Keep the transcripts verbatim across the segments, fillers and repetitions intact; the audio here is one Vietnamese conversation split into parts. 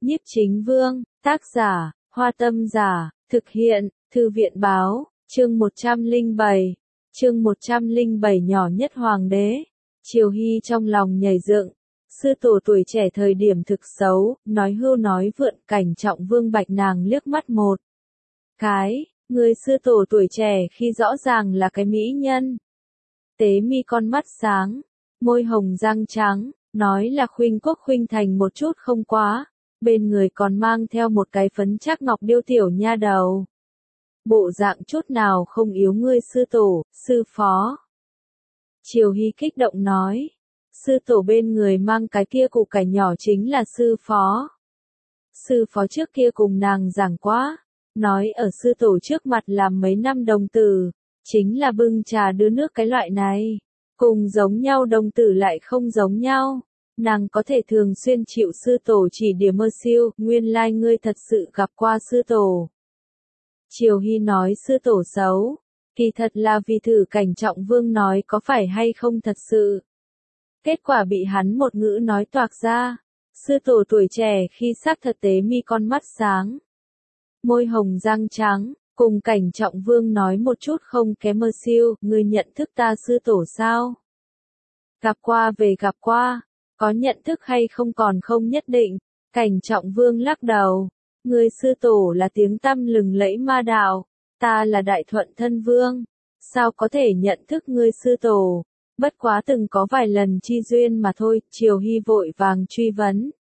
Nhiếp Chính Vương, tác giả, Hoa Tâm Giả, thực hiện, Thư viện Báo, chương một trăm lẻ bảy, chương một trăm lẻ bảy nhỏ nhất hoàng đế. Triều Hy trong lòng nhảy dựng, sư tổ tuổi trẻ thời điểm thực xấu, nói hưu nói vượn. Cảnh Trọng Vương bạch nàng liếc mắt một cái, người sư tổ tuổi trẻ khi rõ ràng là cái mỹ nhân. Tế mi con mắt sáng, môi hồng răng trắng, nói là khuynh quốc khuynh thành một chút không quá, bên người còn mang theo một cái phấn chắc ngọc điêu tiểu nha đầu. Bộ dạng chút nào không yếu ngươi sư tổ, sư phó. Triều Hy kích động nói, sư tổ bên người mang cái kia củ cải nhỏ chính là sư phó. Sư phó trước kia cùng nàng giảng quá, nói ở sư tổ trước mặt làm mấy năm đồng tử, chính là bưng trà đưa nước cái loại này. Cùng giống nhau đồng tử lại không giống nhau. Nàng có thể thường xuyên chịu sư tổ chỉ điểm mơ siêu, nguyên lai ngươi thật sự gặp qua sư tổ. Triều Hy nói sư tổ xấu, kỳ thật là vì thử Cảnh Trọng Vương nói có phải hay không thật sự. Kết quả bị hắn một ngữ nói toạc ra, sư tổ tuổi trẻ khi xác thật tế mi con mắt sáng. Môi hồng răng trắng, cùng Cảnh Trọng Vương nói một chút không kém mơ siêu, ngươi nhận thức ta sư tổ sao? Gặp qua về gặp qua. Có nhận thức hay không còn không nhất định. Cảnh Trọng Vương lắc đầu. Người sư tổ là tiếng tăm lừng lẫy ma đạo. Ta là Đại Thuận thân vương. Sao có thể nhận thức ngươi sư tổ? Bất quá từng có vài lần chi duyên mà thôi. Triều Hy vội vàng truy vấn.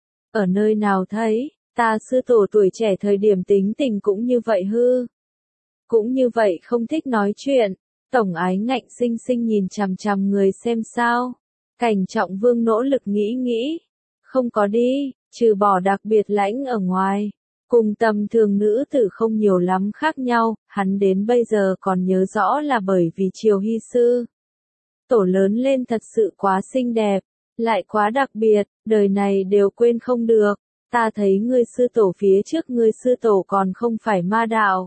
Ở nơi nào thấy, ta sư tổ tuổi trẻ thời điểm tính tình cũng như vậy hư. Cũng như vậy không thích nói chuyện. Tổng ái ngạnh sinh sinh nhìn chằm chằm người xem sao. Cảnh Trọng Vương nỗ lực nghĩ nghĩ, không có đi, trừ bỏ đặc biệt lãnh ở ngoài, cùng tầm thường nữ tử không nhiều lắm khác nhau, hắn đến bây giờ còn nhớ rõ là bởi vì Triều Hy sư. Tổ lớn lên thật sự quá xinh đẹp, lại quá đặc biệt, đời này đều quên không được, ta thấy ngươi sư tổ phía trước ngươi sư tổ còn không phải ma đạo.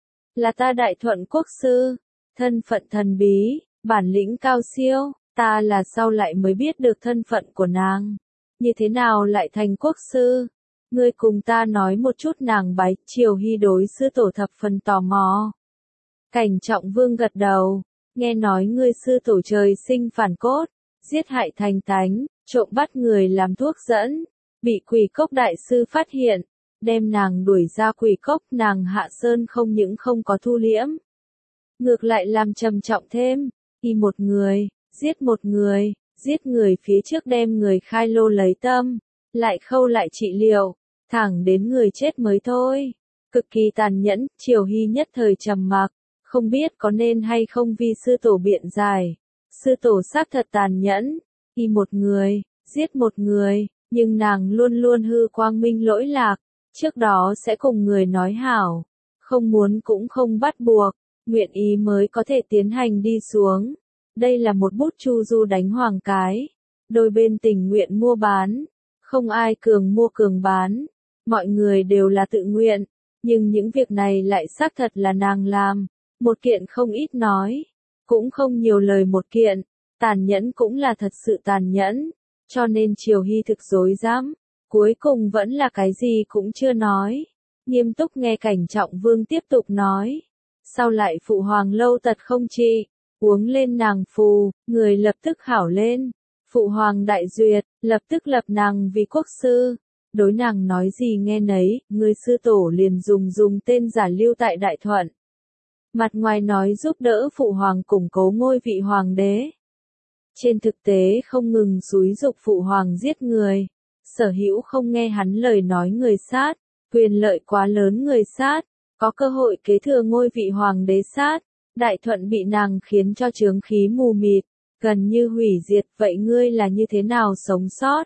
Là ta Đại Thuận quốc sư, thân phận thần bí, bản lĩnh cao siêu. Ta là sau lại mới biết được thân phận của nàng. Như thế nào lại thành quốc sư? Ngươi cùng ta nói một chút nàng bái. Triều Hy đối sư tổ thập phần tò mò. Cảnh Trọng Vương gật đầu. Nghe nói ngươi sư tổ trời sinh phản cốt, giết hại thành tánh, trộm bắt người làm thuốc dẫn. Bị Quỷ Cốc đại sư phát hiện, đem nàng đuổi ra Quỷ Cốc. Nàng hạ sơn không những không có thu liễm, ngược lại làm trầm trọng thêm. Y một người. Giết một người, giết người phía trước đem người khai lô lấy tâm, lại khâu lại trị liệu, thẳng đến người chết mới thôi. Cực kỳ tàn nhẫn, Triều Hy nhất thời trầm mặc, không biết có nên hay không vì sư tổ biện giải. Sư tổ xác thật tàn nhẫn, y một người, giết một người, nhưng nàng luôn luôn hư quang minh lỗi lạc, trước đó sẽ cùng người nói hảo, không muốn cũng không bắt buộc, nguyện ý mới có thể tiến hành đi xuống. Đây là một bút chu du đánh hoàng cái. Đôi bên tình nguyện mua bán. Không ai cường mua cường bán. Mọi người đều là tự nguyện. Nhưng những việc này lại xác thật là nàng làm. Một kiện không ít nói. Cũng không nhiều lời một kiện. Tàn nhẫn cũng là thật sự tàn nhẫn. Cho nên Triều Hy thực dối dám. Cuối cùng vẫn là cái gì cũng chưa nói. Nghiêm túc nghe Cảnh Trọng Vương tiếp tục nói. Sau lại phụ hoàng lâu tật không trị. Uống lên nàng phù, người lập tức hảo lên. Phụ hoàng đại duyệt, lập tức lập nàng vì quốc sư. Đối nàng nói gì nghe nấy, người sư tổ liền dùng dùng tên giả lưu tại Đại Thuận. Mặt ngoài nói giúp đỡ phụ hoàng củng cố ngôi vị hoàng đế. Trên thực tế không ngừng xúi giục phụ hoàng giết người. Sở hữu không nghe hắn lời nói người sát, quyền lợi quá lớn người sát, có cơ hội kế thừa ngôi vị hoàng đế sát. Đại Thuận bị nàng khiến cho chướng khí mù mịt, gần như hủy diệt, vậy ngươi là như thế nào sống sót?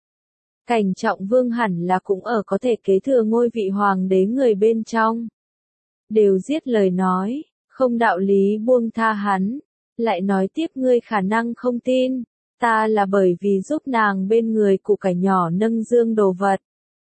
Cảnh Trọng Vương hẳn là cũng ở có thể kế thừa ngôi vị hoàng đế người bên trong. Đều giết lời nói, không đạo lý buông tha hắn, lại nói tiếp ngươi khả năng không tin, ta là bởi vì giúp nàng bên người củ cải nhỏ nâng dương đồ vật.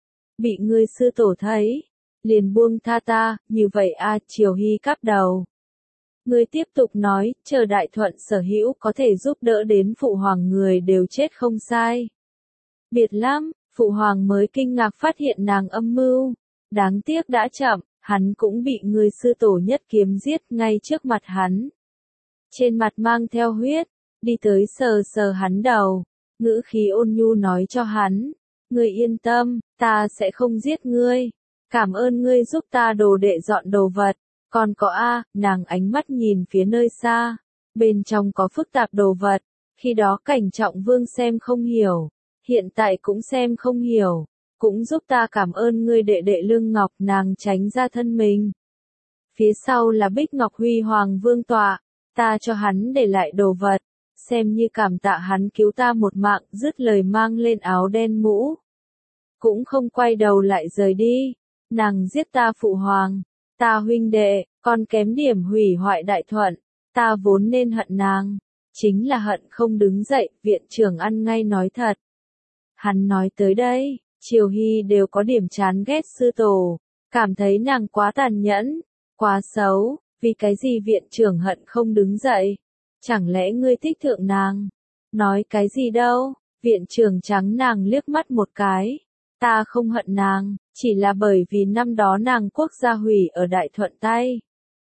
Bị ngươi sư tổ thấy, liền buông tha ta, như vậy a Triều Hy cắp đầu. Người tiếp tục nói, chờ Đại Thuận sở hữu có thể giúp đỡ đến phụ hoàng người đều chết không sai. Biệt lắm, Phụ hoàng mới kinh ngạc phát hiện nàng âm mưu. Đáng tiếc đã chậm, hắn cũng bị người sư tổ nhất kiếm giết ngay trước mặt hắn. Trên mặt mang theo huyết, đi tới sờ sờ hắn đầu, ngữ khí ôn nhu nói cho hắn, ngươi yên tâm, ta sẽ không giết ngươi. Cảm ơn ngươi giúp ta đồ đệ dọn đồ vật. Còn có a, nàng ánh mắt nhìn phía nơi xa, bên trong có phức tạp đồ vật, khi đó Cảnh Trọng Vương xem không hiểu, hiện tại cũng xem không hiểu, cũng giúp ta cảm ơn ngươi đệ đệ Lương Ngọc. Nàng tránh ra thân mình. Phía sau là Bích Ngọc Huy Hoàng Vương tọa, ta cho hắn để lại đồ vật, xem như cảm tạ hắn cứu ta một mạng. Dứt lời mang lên áo đen mũ, cũng không quay đầu lại rời đi. Nàng giết ta phụ hoàng, ta huynh đệ, còn kém điểm hủy hoại đại thuận, ta vốn nên hận nàng, chính là hận không đứng dậy. Viện trưởng ăn ngay nói thật. Hắn nói tới đây, Triều Hy đều có điểm chán ghét sư tổ, cảm thấy nàng quá tàn nhẫn, quá xấu. Vì cái gì viện trưởng hận không đứng dậy? Chẳng lẽ ngươi thích thượng nàng? Nói cái gì đâu? Viện trưởng trắng nàng liếc mắt một cái. Ta không hận nàng, chỉ là bởi vì năm đó nàng quốc gia hủy ở Đại Thuận tay.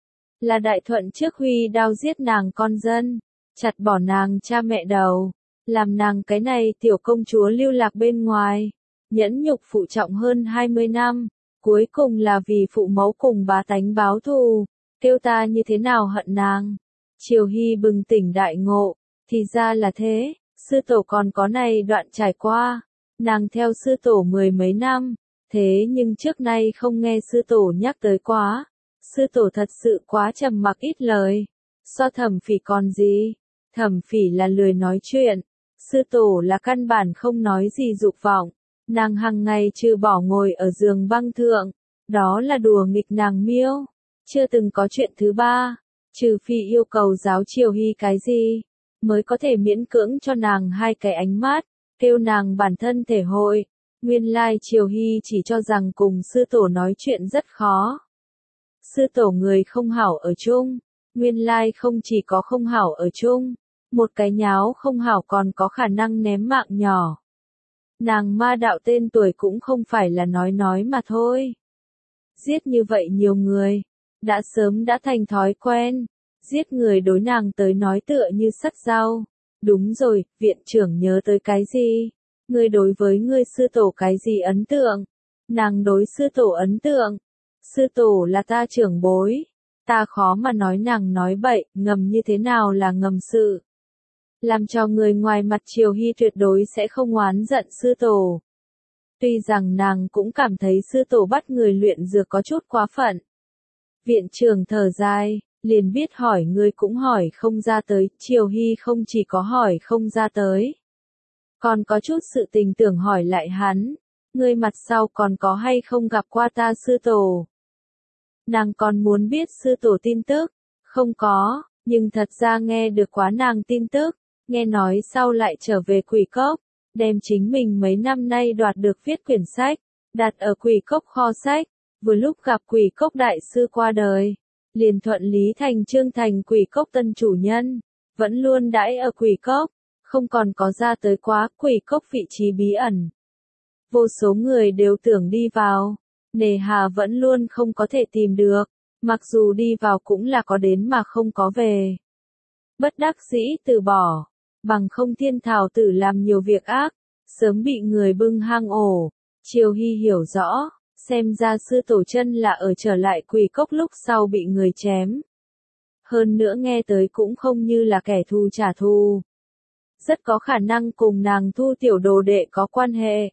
Là Đại Thuận trước huy đao giết nàng con dân, chặt bỏ nàng cha mẹ đầu, làm nàng cái này tiểu công chúa lưu lạc bên ngoài, nhẫn nhục phụ trọng hơn hai mươi năm, cuối cùng là vì phụ mẫu cùng bá tánh báo thù, kêu ta như thế nào hận nàng. Triều Hy bừng tỉnh đại ngộ, thì ra là thế, sư tổ còn có này đoạn trải qua. Nàng theo sư tổ mười mấy năm, thế nhưng trước nay không nghe sư tổ nhắc tới quá. Sư tổ thật sự quá trầm mặc ít lời. So Thẩm Phỉ còn gì? Thẩm Phỉ là lười nói chuyện. Sư tổ là căn bản không nói gì dục vọng. Nàng hằng ngày trừ bỏ ngồi ở giường băng thượng. Đó là đùa nghịch nàng miêu. Chưa từng có chuyện thứ ba. Trừ phi yêu cầu giáo Triều Hy cái gì, mới có thể miễn cưỡng cho nàng hai cái ánh mắt, kêu nàng bản thân thể hội. Nguyên lai Triều Hy chỉ cho rằng cùng sư tổ nói chuyện rất khó. Sư tổ người không hảo ở chung, nguyên lai không chỉ có không hảo ở chung, một cái nháo không hảo còn có khả năng ném mạng nhỏ. Nàng ma đạo tên tuổi cũng không phải là nói nói mà thôi. Giết như vậy nhiều người, đã sớm đã thành thói quen, giết người đối nàng tới nói tựa như sắt dao. Đúng rồi, viện trưởng nhớ tới cái gì? Ngươi đối với ngươi sư tổ cái gì ấn tượng? Nàng đối sư tổ ấn tượng. Sư tổ là ta trưởng bối. Ta khó mà nói nàng nói bậy, ngầm như thế nào là ngầm sự. Làm cho người ngoài mặt Triều Hy tuyệt đối sẽ không oán giận sư tổ. Tuy rằng nàng cũng cảm thấy sư tổ bắt người luyện dược có chút quá phận. Viện trưởng thở dài, liền biết hỏi ngươi cũng hỏi không ra tới. Triều Hy không chỉ có hỏi không ra tới, còn có chút sự tình tưởng hỏi lại hắn. Ngươi mặt sau còn có hay không gặp qua ta sư tổ? Nàng còn muốn biết sư tổ tin tức. Không có, nhưng thật ra nghe được quá nàng tin tức. Nghe nói sau lại trở về Quỷ Cốc, đem chính mình mấy năm nay đoạt được viết quyển sách, đặt ở Quỷ Cốc kho sách. Vừa lúc gặp Quỷ Cốc đại sư qua đời, liền thuận lý thành chương thành Quỷ Cốc tân chủ nhân, vẫn luôn đãi ở Quỷ Cốc, không còn có ra tới quá. Quỷ Cốc vị trí bí ẩn, vô số người đều tưởng đi vào, nề hà vẫn luôn không có thể tìm được, mặc dù đi vào cũng là có đến mà không có về. Bất đắc dĩ từ bỏ, bằng không thiên thảo tử làm nhiều việc ác, sớm bị người bưng hang ổ. Triều Hy hiểu rõ, xem ra sư tổ chân là ở trở lại Quỷ Cốc lúc sau bị người chém. Hơn nữa nghe tới cũng không như là kẻ thù trả thù. Rất có khả năng cùng nàng thu tiểu đồ đệ có quan hệ.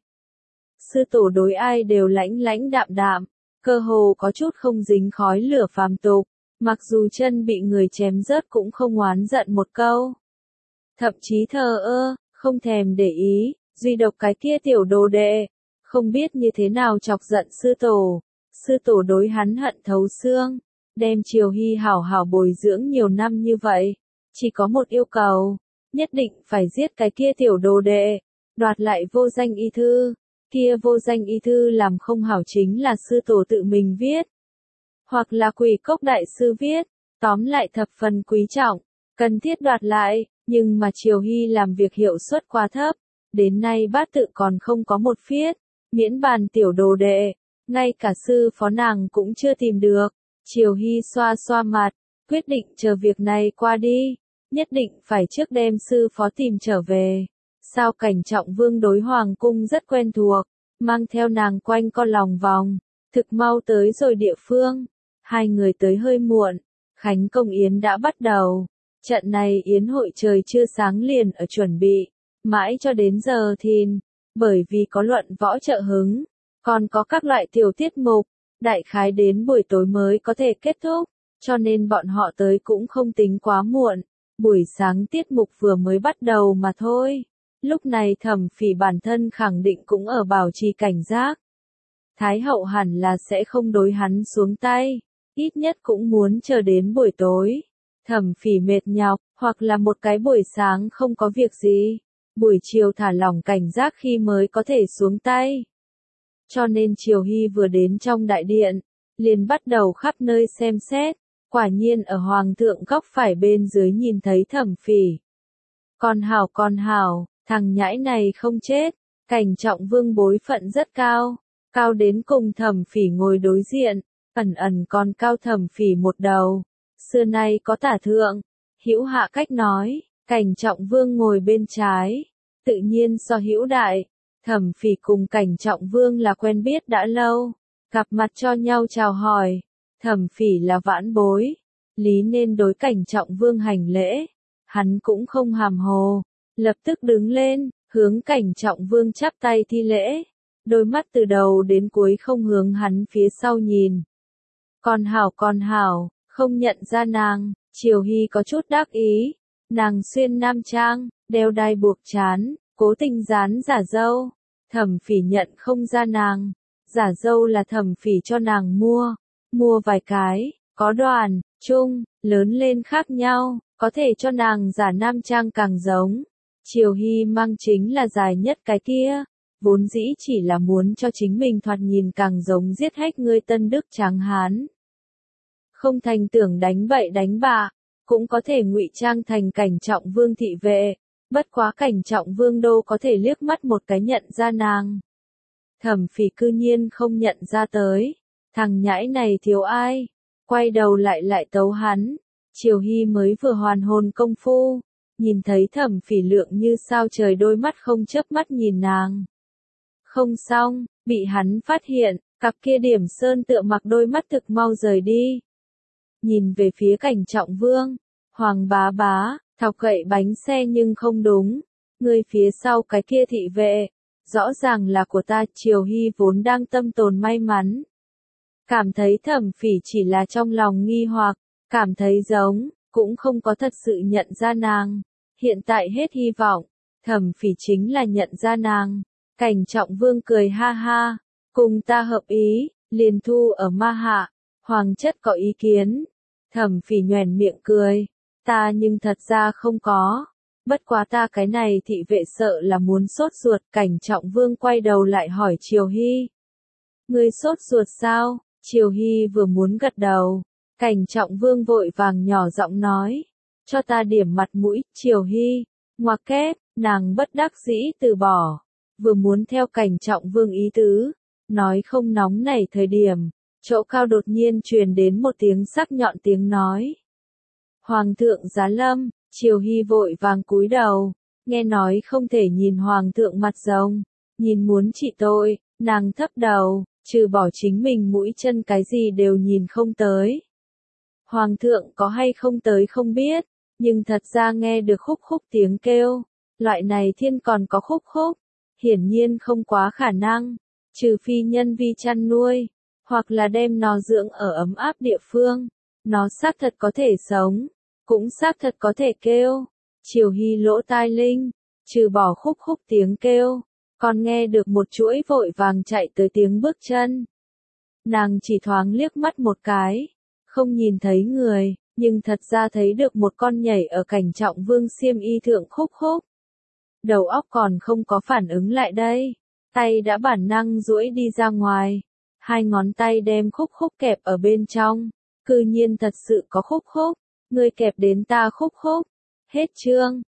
Sư tổ đối ai đều lãnh lãnh đạm đạm, cơ hồ có chút không dính khói lửa phàm tục, mặc dù chân bị người chém rớt cũng không oán giận một câu. Thậm chí thờ ơ, không thèm để ý, duy độc cái kia tiểu đồ đệ, không biết như thế nào chọc giận sư tổ. Sư tổ đối hắn hận thấu xương, đem Triều Hy hảo hảo bồi dưỡng nhiều năm như vậy, chỉ có một yêu cầu, nhất định phải giết cái kia tiểu đồ đệ, đoạt lại vô danh y thư. Kia vô danh y thư làm không hảo chính là sư tổ tự mình viết, hoặc là Quỷ Cốc đại sư viết, tóm lại thập phần quý trọng, cần thiết đoạt lại. Nhưng mà Triều Hy làm việc hiệu suất quá thấp, đến nay bát tự còn không có một phiết, miễn bàn tiểu đồ đệ, ngay cả sư phó nàng cũng chưa tìm được. Triều Hy xoa xoa mặt, quyết định chờ việc này qua đi, nhất định phải trước đem sư phó tìm trở về. Sao Cảnh Trọng Vương đối hoàng cung rất quen thuộc, mang theo nàng quanh co lòng vòng, thực mau tới rồi địa phương. Hai người tới hơi muộn, khánh công yến đã bắt đầu. Trận này yến hội trời chưa sáng liền ở chuẩn bị, mãi cho đến giờ thìn, bởi vì có luận võ trợ hứng, còn có các loại tiểu tiết mục, đại khái đến buổi tối mới có thể kết thúc, cho nên bọn họ tới cũng không tính quá muộn, buổi sáng tiết mục vừa mới bắt đầu mà thôi. Lúc này Thẩm Phỉ bản thân khẳng định cũng ở bảo trì cảnh giác. Thái hậu hẳn là sẽ không đối hắn xuống tay, ít nhất cũng muốn chờ đến buổi tối. Thẩm Phỉ mệt nhọc, hoặc là một cái buổi sáng không có việc gì, buổi chiều thả lỏng cảnh giác khi mới có thể xuống tay. Cho nên Triều Hy vừa đến trong đại điện, liền bắt đầu khắp nơi xem xét, quả nhiên ở hoàng thượng góc phải bên dưới nhìn thấy Thẩm Phỉ. Con hảo con hảo, thằng nhãi này không chết, Cảnh Trọng Vương bối phận rất cao, cao đến cùng Thẩm Phỉ ngồi đối diện, ẩn ẩn còn cao Thẩm Phỉ một đầu. Xưa nay có tả thượng, hữu hạ cách nói, Cảnh Trọng Vương ngồi bên trái, tự nhiên so hữu đại. Thẩm Phỉ cùng Cảnh Trọng Vương là quen biết đã lâu, gặp mặt cho nhau chào hỏi. Thẩm Phỉ là vãn bối, lý nên đối Cảnh Trọng Vương hành lễ, hắn cũng không hàm hồ, lập tức đứng lên, hướng Cảnh Trọng Vương chắp tay thi lễ, đôi mắt từ đầu đến cuối không hướng hắn phía sau nhìn. Con hảo con hảo, không nhận ra nàng. Triều Hy có chút đắc ý, nàng xuyên nam trang, đeo đai buộc trán, cố tình dán giả dâu. Thẩm Phỉ nhận không ra nàng, giả dâu là Thẩm Phỉ cho nàng mua, mua vài cái, có đoàn, trung, lớn lên khác nhau, có thể cho nàng giả nam trang càng giống. Triều Hy mang chính là dài nhất cái kia, vốn dĩ chỉ là muốn cho chính mình thoạt nhìn càng giống giết hết ngươi Tân Đức Tráng Hán. Không thành tưởng đánh bậy đánh bạ, cũng có thể ngụy trang thành Cảnh Trọng Vương thị vệ, bất quá Cảnh Trọng Vương đô có thể liếc mắt một cái nhận ra nàng. Thẩm Phỉ cư nhiên không nhận ra tới, thằng nhãi này thiếu ai, quay đầu lại lại tấu hắn. Triều Hy mới vừa hoàn hồn công phu, nhìn thấy Thẩm Phỉ lượng như sao trời đôi mắt không chớp mắt nhìn nàng. Không xong, bị hắn phát hiện, cặp kia điểm sơn tựa mặc đôi mắt thực mau rời đi. Nhìn về phía Cảnh Trọng Vương, Hoàng bá bá, thọc gậy bánh xe nhưng không đúng, người phía sau cái kia thị vệ, rõ ràng là của ta. Triều Hy vốn đang tâm tồn may mắn, cảm thấy Thẩm Phỉ chỉ là trong lòng nghi hoặc, cảm thấy giống, cũng không có thật sự nhận ra nàng. Hiện tại hết hy vọng, Thẩm Phỉ chính là nhận ra nàng. Cảnh Trọng Vương cười ha ha, cùng ta hợp ý, liền thu ở ma hạ. Hoàng chất có ý kiến. Thẩm Phỉ nhoẻn miệng cười, ta nhưng thật ra không có, bất quá ta cái này thị vệ sợ là muốn sốt ruột. Cảnh Trọng Vương quay đầu lại hỏi Triều Hy, ngươi sốt ruột sao? Triều Hy vừa muốn gật đầu, Cảnh Trọng Vương vội vàng nhỏ giọng nói, cho ta điểm mặt mũi. Triều Hy, ngoặc kép, nàng bất đắc dĩ từ bỏ, vừa muốn theo Cảnh Trọng Vương ý tứ, nói không nóng nảy thời điểm, chỗ cao đột nhiên truyền đến một tiếng sắc nhọn tiếng nói. Hoàng thượng giá lâm. Triều Hy vội vàng cúi đầu, nghe nói không thể nhìn Hoàng thượng mặt rồng, nhìn muốn trị tội, nàng thấp đầu, trừ bỏ chính mình mũi chân cái gì đều nhìn không tới. Hoàng thượng có hay không tới không biết, nhưng thật ra nghe được khúc khúc tiếng kêu, loại này thiên còn có khúc khúc, hiển nhiên không quá khả năng, trừ phi nhân vi chăn nuôi, hoặc là đem nó dưỡng ở ấm áp địa phương, nó xác thật có thể sống, cũng xác thật có thể kêu. Triều Hy lỗ tai linh, trừ bỏ khúc khúc tiếng kêu, còn nghe được một chuỗi vội vàng chạy tới tiếng bước chân. Nàng chỉ thoáng liếc mắt một cái, không nhìn thấy người, nhưng thật ra thấy được một con nhảy ở Cảnh Trọng Vương xiêm y thượng khúc khúc. Đầu óc còn không có phản ứng lại đây, tay đã bản năng duỗi đi ra ngoài, hai ngón tay đem khúc khúc kẹp ở bên trong, cư nhiên thật sự có khúc khúc, ngươi kẹp đến ta khúc khúc. Hết chương.